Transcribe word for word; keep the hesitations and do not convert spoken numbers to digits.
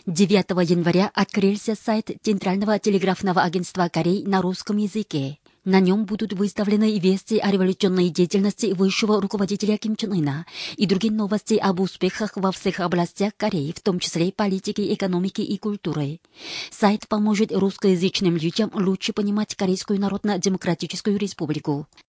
девятого января открылся сайт Центрального телеграфного агентства Кореи на русском языке. На нем будут выставлены вести о революционной деятельности высшего руководителя Ким Чен Ына и другие новости об успехах во всех областях Кореи, в том числе политики, экономики и культуры. Сайт поможет русскоязычным людям лучше понимать Корейскую Народно-Демократическую Республику.